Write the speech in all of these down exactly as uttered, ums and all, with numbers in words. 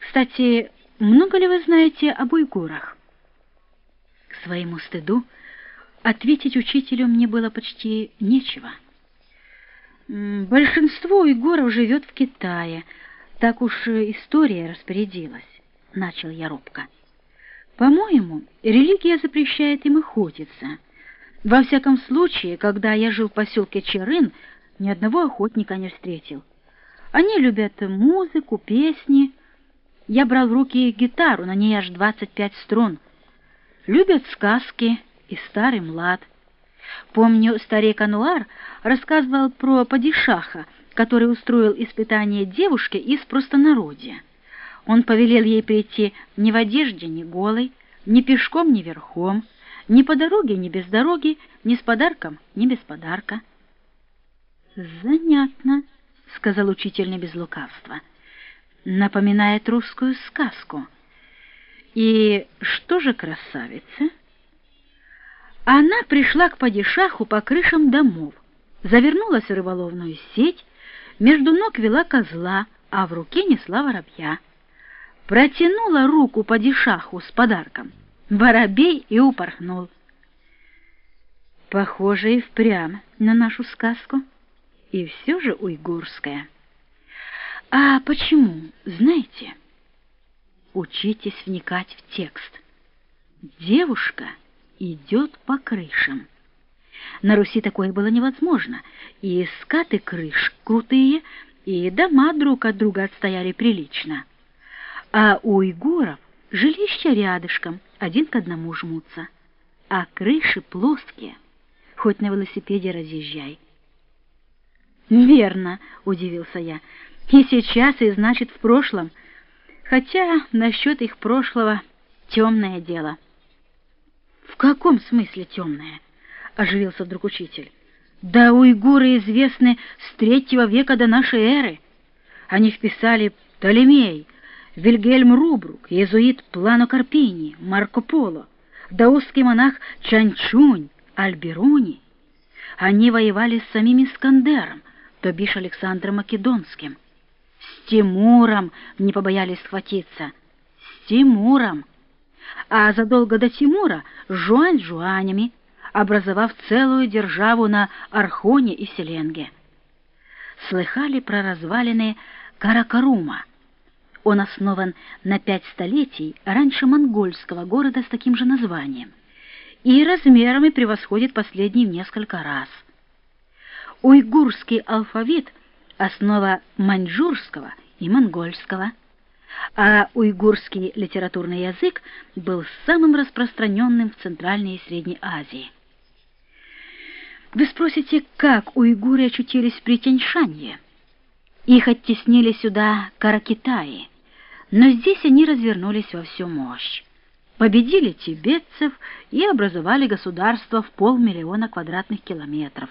Кстати, много ли вы знаете об уйгурах? К своему стыду ответить учителю мне было почти нечего. Большинство уйгуров живет в Китае, так уж история распорядилась, начал я робко. По-моему, религия запрещает им охотиться. Во всяком случае, когда я жил в поселке Черын, ни одного охотника не встретил. Они любят музыку, песни. Я брал в руки гитару, на ней аж двадцать пять струн. Любят сказки и старый млад. Помню, старик Ануар рассказывал про падишаха, который устроил испытание девушке из простонародья. Он повелел ей прийти ни в одежде, ни голой, ни пешком, ни верхом, ни по дороге, ни без дороги, ни с подарком, ни без подарка. «Занятно», — сказал учитель не без лукавства. «Напоминает русскую сказку. И что же красавица?» Она пришла к падишаху по крышам домов, завернулась в рыболовную сеть, между ног вела козла, а в руке несла воробья. Протянула руку падишаху с подарком. Воробей и упорхнул. Похоже и впрямь на нашу сказку, и все же уйгурская. А почему, знаете? Учитесь вникать в текст. Девушка идет по крышам. На Руси такое было невозможно, и скаты крыш крутые, и дома друг от друга отстояли прилично. А у уйгуров жилища рядышком, один к одному жмутся, а крыши плоские, хоть на велосипеде разъезжай. «Верно», — удивился я, — «и сейчас, и значит в прошлом, хотя насчет их прошлого темное дело». «В каком смысле темное?» — оживился вдруг учитель. «Да уйгуры известны с третьего века до нашей эры. Они вписали Птолемей, Вильгельм Рубрук, иезуит Плано Карпини, Марко Поло, даосский монах Чанчунь, Альберони. Они воевали с самим Искандером, то бишь Александром Македонским. С Тимуром не побоялись схватиться. С Тимуром. А задолго до Тимура Жуань с жуанями, образовав целую державу на Архоне и Селенге. Слыхали про развалины Каракарума? Он основан на пять столетий раньше монгольского города с таким же названием и размерами превосходит последний в несколько раз. Уйгурский алфавит — основа маньчжурского и монгольского, а уйгурский литературный язык был самым распространенным в Центральной и Средней Азии. Вы спросите, как уйгуры очутились при Тяньшанье? Их оттеснили сюда каракитаи, но здесь они развернулись во всю мощь, победили тибетцев и образовали государство в полмиллиона квадратных километров.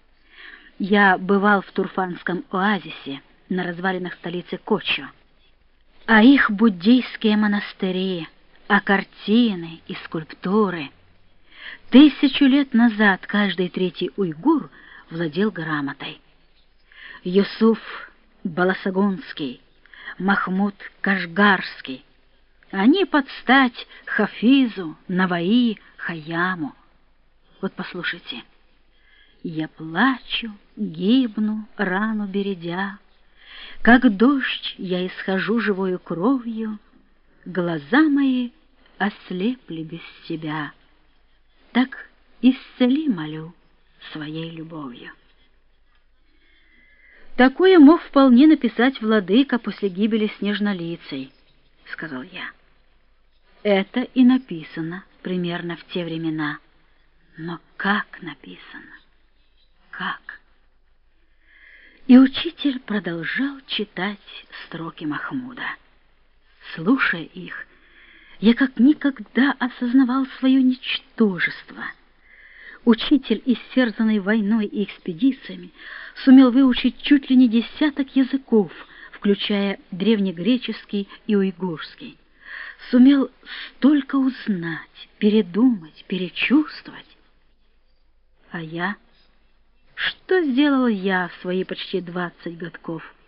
Я бывал в Турфанском оазисе, на развалинах столицы Кочо. А их буддийские монастыри, а картины и скульптуры. Тысячу лет назад каждый третий уйгур владел грамотой. Юсуф Баласагунский, Махмуд Кашгарский. Они под стать Хафизу, Наваи, Хайяму. Вот послушайте. Я плачу, гибну, рану бередя, как дождь я исхожу живою кровью, глаза мои ослепли без тебя. Так исцели, молю, своей любовью. Такое мог вполне написать владыка после гибели Снежнолицей, сказал я. Это и написано примерно в те времена. Но как написано? Как? И учитель продолжал читать строки Махмуда. Слушая их, я как никогда осознавал свое ничтожество. Учитель, истерзанный войной и экспедициями, сумел выучить чуть ли не десяток языков, включая древнегреческий и уйгурский. Сумел столько узнать, передумать, перечувствовать. А я? Что сделал я в свои почти двадцать годков?